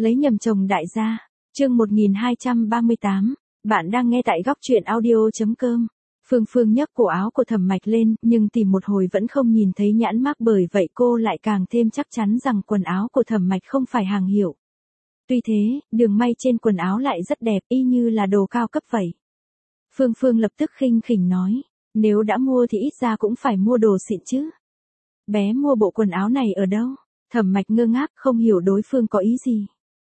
Lấy nhầm chồng đại gia. Chương 1238. Bạn đang nghe tại góc truyện audio.com. Phương Phương nhấc cổ áo của Thẩm Mạch lên, nhưng tìm một hồi vẫn không nhìn thấy nhãn mác, bởi vậy cô lại càng thêm chắc chắn rằng quần áo của Thẩm Mạch không phải hàng hiệu. Tuy thế, đường may trên quần áo lại rất đẹp, y như là đồ cao cấp vậy. Phương Phương lập tức khinh khỉnh nói, nếu đã mua thì ít ra cũng phải mua đồ xịn chứ. Bé mua bộ quần áo này ở đâu? Thẩm Mạch ngơ ngác, không hiểu đối phương có ý gì.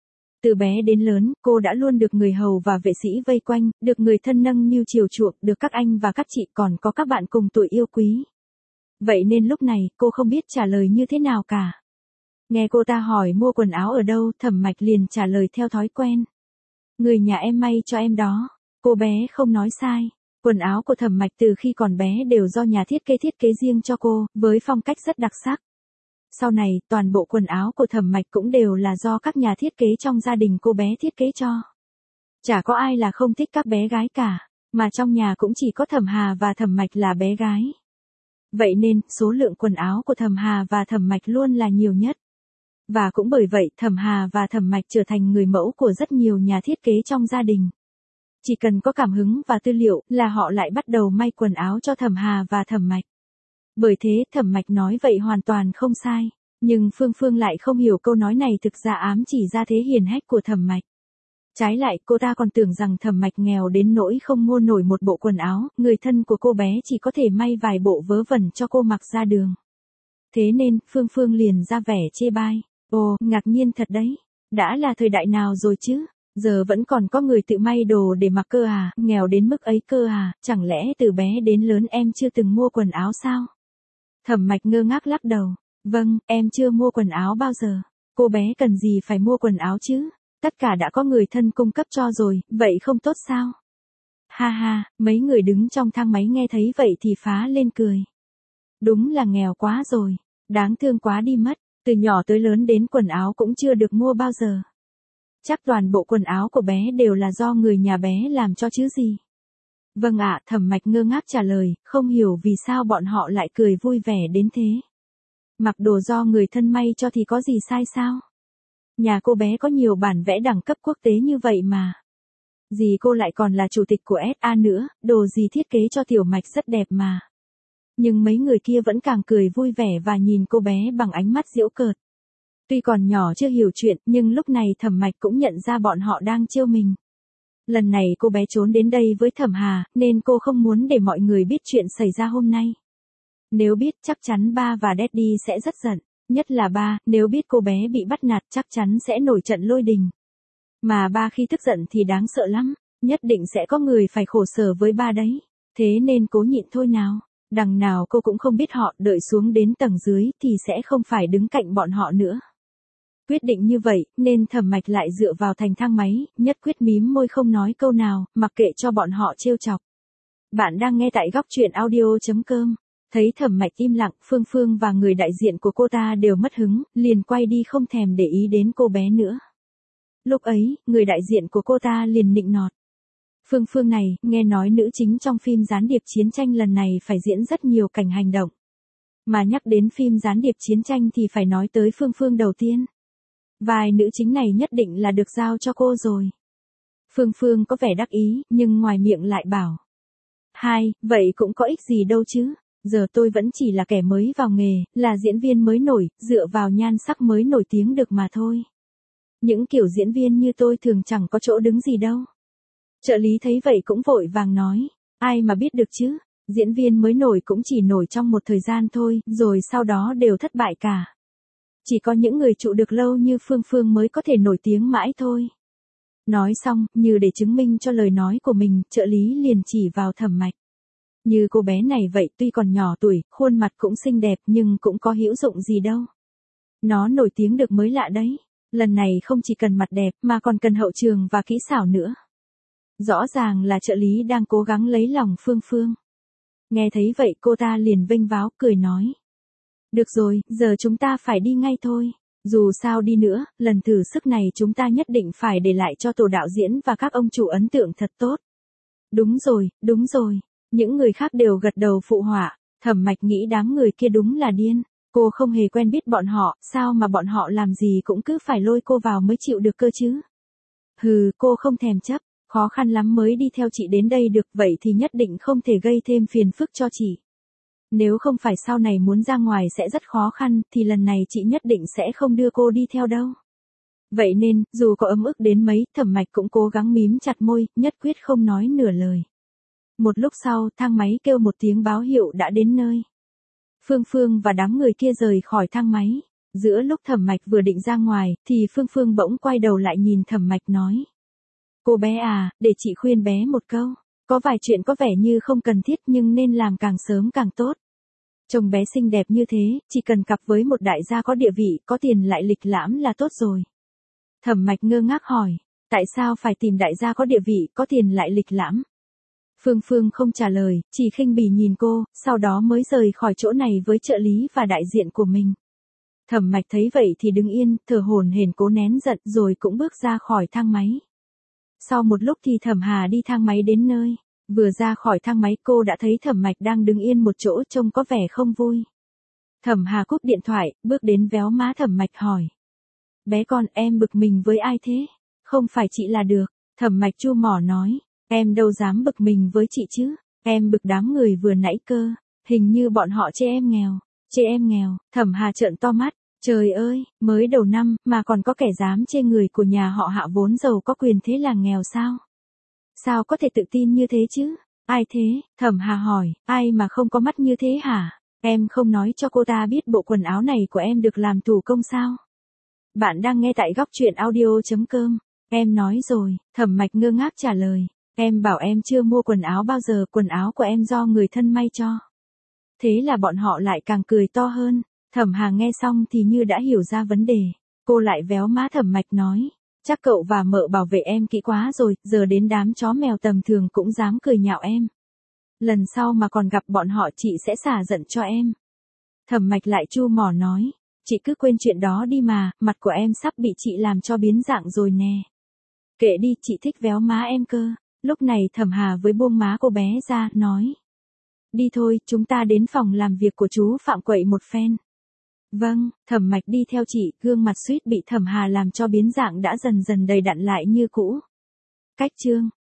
Từ bé đến lớn, cô đã luôn được người hầu và vệ sĩ vây quanh, được người thân nâng niu chiều chuộng, được các anh và các chị còn có các bạn cùng tuổi yêu quý. Vậy nên lúc này, cô không biết trả lời như thế nào cả. Nghe cô ta hỏi mua quần áo ở đâu, Thẩm Mạch liền trả lời theo thói quen. Người nhà em may cho em đó. Cô bé không nói sai. Quần áo của Thẩm Mạch từ khi còn bé đều do nhà thiết kế riêng cho cô, với phong cách rất đặc sắc. Sau này, toàn bộ quần áo của Thẩm Mạch cũng đều là do các nhà thiết kế trong gia đình cô bé thiết kế cho. Chả có ai là không thích các bé gái cả, mà trong nhà cũng chỉ có Thẩm Hà và Thẩm Mạch là bé gái. Vậy nên, số lượng quần áo của Thẩm Hà và Thẩm Mạch luôn là nhiều nhất. Và cũng bởi vậy, Thẩm Hà và Thẩm Mạch trở thành người mẫu của rất nhiều nhà thiết kế trong gia đình. Chỉ cần có cảm hứng và tư liệu là họ lại bắt đầu may quần áo cho Thẩm Hà và Thẩm Mạch. Bởi thế Thẩm Mạch nói vậy hoàn toàn không sai, nhưng Phương Phương lại không hiểu câu nói này thực ra ám chỉ ra thế hiền hách của Thẩm Mạch. Trái lại, cô ta còn tưởng rằng Thẩm Mạch nghèo đến nỗi không mua nổi một bộ quần áo, người thân của cô bé chỉ có thể may vài bộ vớ vẩn cho cô mặc ra đường. Thế nên, Phương Phương liền ra vẻ chê bai. Ồ, ngạc nhiên thật đấy. Đã là thời đại nào rồi chứ? Giờ vẫn còn có người tự may đồ để mặc cơ à, nghèo đến mức ấy cơ à, chẳng lẽ từ bé đến lớn em chưa từng mua quần áo sao? Thẩm Mạch ngơ ngác lắc đầu. Vâng, em chưa mua quần áo bao giờ. Cô bé cần gì phải mua quần áo chứ? Tất cả đã có người thân cung cấp cho rồi, vậy không tốt sao? Ha ha, mấy người đứng trong thang máy nghe thấy vậy thì phá lên cười. Đúng là nghèo quá rồi, đáng thương quá đi mất, từ nhỏ tới lớn đến quần áo cũng chưa được mua bao giờ. Chắc toàn bộ quần áo của bé đều là do người nhà bé làm cho chứ gì. Vâng ạ, Thẩm Mạch ngơ ngác trả lời, không hiểu vì sao bọn họ lại cười vui vẻ đến thế. Mặc đồ do người thân may cho thì có gì sai sao? Nhà cô bé có nhiều bản vẽ đẳng cấp quốc tế như vậy mà. Dì cô lại còn là chủ tịch của SA nữa, đồ gì thiết kế cho Tiểu Mạch rất đẹp mà. Nhưng mấy người kia vẫn càng cười vui vẻ và nhìn cô bé bằng ánh mắt giễu cợt. Tuy còn nhỏ chưa hiểu chuyện, nhưng lúc này Thẩm Mạch cũng nhận ra bọn họ đang trêu mình. Lần này cô bé trốn đến đây với Thẩm Hà, nên cô không muốn để mọi người biết chuyện xảy ra hôm nay. Nếu biết chắc chắn ba và Daddy sẽ rất giận, nhất là ba, nếu biết cô bé bị bắt nạt chắc chắn sẽ nổi trận lôi đình. Mà ba khi tức giận thì đáng sợ lắm, nhất định sẽ có người phải khổ sở với ba đấy. Thế nên cố nhịn thôi nào, đằng nào cô cũng không biết họ đợi xuống đến tầng dưới thì sẽ không phải đứng cạnh bọn họ nữa. Quyết định như vậy, nên Thẩm Mạch lại dựa vào thành thang máy, nhất quyết mím môi không nói câu nào, mặc kệ cho bọn họ trêu chọc. Bạn đang nghe tại góc truyện audio.com. Thấy Thẩm Mạch im lặng, Phương Phương và người đại diện của cô ta đều mất hứng, liền quay đi không thèm để ý đến cô bé nữa. Lúc ấy, người đại diện của cô ta liền nịnh nọt. Phương Phương này, nghe nói nữ chính trong phim gián điệp chiến tranh lần này phải diễn rất nhiều cảnh hành động. Mà nhắc đến phim gián điệp chiến tranh thì phải nói tới Phương Phương đầu tiên. Vai nữ chính này nhất định là được giao cho cô rồi. Phương Phương có vẻ đắc ý, nhưng ngoài miệng lại bảo. Vậy cũng có ích gì đâu chứ, giờ tôi vẫn chỉ là kẻ mới vào nghề, là diễn viên mới nổi, dựa vào nhan sắc mới nổi tiếng được mà thôi. Những kiểu diễn viên như tôi thường chẳng có chỗ đứng gì đâu. Trợ lý thấy vậy cũng vội vàng nói, ai mà biết được chứ, diễn viên mới nổi cũng chỉ nổi trong một thời gian thôi, rồi sau đó đều thất bại cả. Chỉ có những người trụ được lâu như Phương Phương mới có thể nổi tiếng mãi thôi. Nói xong, như để chứng minh cho lời nói của mình, trợ lý liền chỉ vào Thẩm Mạch. Như cô bé này vậy, tuy còn nhỏ tuổi, khuôn mặt cũng xinh đẹp nhưng cũng có hữu dụng gì đâu. Nó nổi tiếng được mới lạ đấy. Lần này không chỉ cần mặt đẹp mà còn cần hậu trường và kỹ xảo nữa. Rõ ràng là trợ lý đang cố gắng lấy lòng Phương Phương. Nghe thấy vậy cô ta liền vênh váo cười nói. Được rồi, giờ chúng ta phải đi ngay thôi. Dù sao đi nữa, lần thử sức này chúng ta nhất định phải để lại cho tổ đạo diễn và các ông chủ ấn tượng thật tốt. Đúng rồi. Những người khác đều gật đầu phụ họa. Thẩm Mạch nghĩ đám người kia đúng là điên. Cô không hề quen biết bọn họ, sao mà bọn họ làm gì cũng cứ phải lôi cô vào mới chịu được cơ chứ. Hừ, cô không thèm chấp, khó khăn lắm mới đi theo chị đến đây được, vậy thì nhất định không thể gây thêm phiền phức cho chị. Nếu không phải sau này muốn ra ngoài sẽ rất khó khăn, thì lần này chị nhất định sẽ không đưa cô đi theo đâu. Vậy nên, dù có ấm ức đến mấy, Thẩm Mạch cũng cố gắng mím chặt môi, nhất quyết không nói nửa lời. Một lúc sau, thang máy kêu một tiếng báo hiệu đã đến nơi. Phương Phương và đám người kia rời khỏi thang máy. Giữa lúc Thẩm Mạch vừa định ra ngoài, thì Phương Phương bỗng quay đầu lại nhìn Thẩm Mạch nói. Cô bé à, để chị khuyên bé một câu. Có vài chuyện có vẻ như không cần thiết nhưng nên làm càng sớm càng tốt. Trông bé xinh đẹp như thế, chỉ cần cặp với một đại gia có địa vị, có tiền lại lịch lãm là tốt rồi. Thẩm Mạch ngơ ngác hỏi, tại sao phải tìm đại gia có địa vị, có tiền lại lịch lãm? Phương Phương không trả lời, chỉ khinh bỉ nhìn cô, sau đó mới rời khỏi chỗ này với trợ lý và đại diện của mình. Thẩm Mạch thấy vậy thì đứng yên, thở hổn hển cố nén giận rồi cũng bước ra khỏi thang máy. Sau một lúc thì Thẩm Hà đi thang máy đến nơi. Vừa ra khỏi thang máy cô đã thấy Thẩm Mạch đang đứng yên một chỗ trông có vẻ không vui. Thẩm Hà cúp điện thoại, bước đến véo má Thẩm Mạch hỏi. Bé con, em bực mình với ai thế? Không phải chị là được. Thẩm Mạch chu mỏ nói. Em đâu dám bực mình với chị chứ. Em bực đám người vừa nãy cơ. Hình như bọn họ chê em nghèo. Chê em nghèo. Thẩm Hà trợn to mắt. Trời ơi, mới đầu năm mà còn có kẻ dám chê người của nhà họ Hạ vốn giàu có quyền thế là nghèo sao? Sao có thể tự tin như thế chứ? Ai thế? Thẩm Hà hỏi, ai mà không có mắt như thế hả? Em không nói cho cô ta biết bộ quần áo này của em được làm thủ công sao? Bạn đang nghe tại góc truyện audio.com. Em nói rồi, Thẩm Mạch ngơ ngác trả lời. Em bảo em chưa mua quần áo bao giờ, quần áo của em do người thân may cho. Thế là bọn họ lại càng cười to hơn. Thẩm Hà nghe xong thì như đã hiểu ra vấn đề. Cô lại véo má Thẩm Mạch nói. Chắc cậu và mợ bảo vệ em kỹ quá rồi, giờ đến đám chó mèo tầm thường cũng dám cười nhạo em. Lần sau mà còn gặp bọn họ chị sẽ xả giận cho em. Thẩm Mạch lại chu mỏ nói. Chị cứ quên chuyện đó đi mà, mặt của em sắp bị chị làm cho biến dạng rồi nè. Kệ đi, chị thích véo má em cơ. Lúc này Thẩm Hà với buông má cô bé ra, nói. Đi thôi, chúng ta đến phòng làm việc của chú Phạm quậy một phen. Vâng, Thẩm Mạch đi theo chị, gương mặt suýt bị Thẩm Hà làm cho biến dạng đã dần dần đầy đặn lại như cũ. Cách chương